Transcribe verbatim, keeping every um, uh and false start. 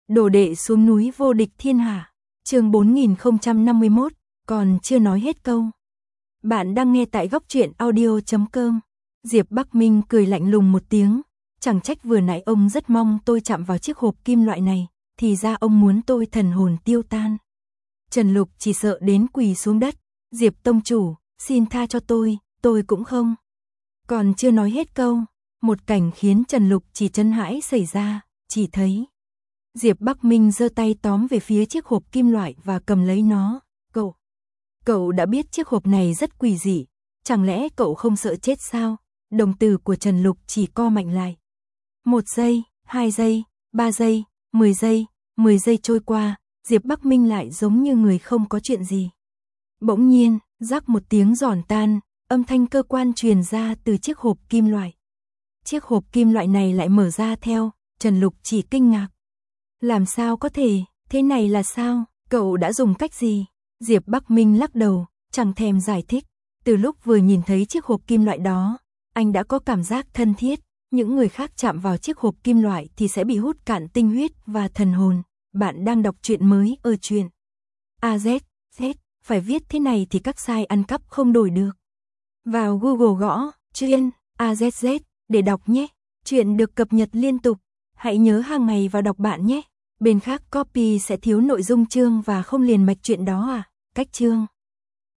Đồ đệ xuống núi vô địch thiên hạ. Chương bốn nghìn không trăm năm mươi mốt, còn chưa nói hết câu. Bạn đang nghe tại góc truyện audio chấm com. Diệp Bắc Minh cười lạnh lùng một tiếng, chẳng trách vừa nãy ông rất mong tôi chạm vào chiếc hộp kim loại này, thì ra ông muốn tôi thần hồn tiêu tan. Trần Lục chỉ sợ đến quỳ xuống đất, Diệp tông chủ, xin tha cho tôi, tôi cũng không. Còn chưa nói hết câu, một cảnh khiến Trần Lục chỉ chấn hãi xảy ra, chỉ thấy Diệp Bắc Minh giơ tay tóm về phía chiếc hộp kim loại và cầm lấy nó. Cậu, cậu đã biết chiếc hộp này rất quỷ dị, chẳng lẽ cậu không sợ chết sao? Đồng tử của Trần Lục chỉ co mạnh lại. Một giây, hai giây, ba giây, mười giây, mười giây trôi qua, Diệp Bắc Minh lại giống như người không có chuyện gì. Bỗng nhiên, rắc một tiếng giòn tan, âm thanh cơ quan truyền ra từ chiếc hộp kim loại. Chiếc hộp kim loại này lại mở ra theo, Trần Lục chỉ kinh ngạc. Làm sao có thể, thế này là sao, cậu đã dùng cách gì? Diệp Bắc Minh lắc đầu, chẳng thèm giải thích. Từ lúc vừa nhìn thấy chiếc hộp kim loại đó, anh đã có cảm giác thân thiết. Những người khác chạm vào chiếc hộp kim loại thì sẽ bị hút cạn tinh huyết và thần hồn. Bạn đang đọc truyện mới ở truyện a zét zét, phải viết thế này thì các site ăn cắp không đổi được. Vào Google gõ truyện a zét zét để đọc nhé. Truyện được cập nhật liên tục. Hãy nhớ hàng ngày vào đọc bạn nhé. Bên khác copy sẽ thiếu nội dung chương và không liền mạch truyện đó à. Cách chương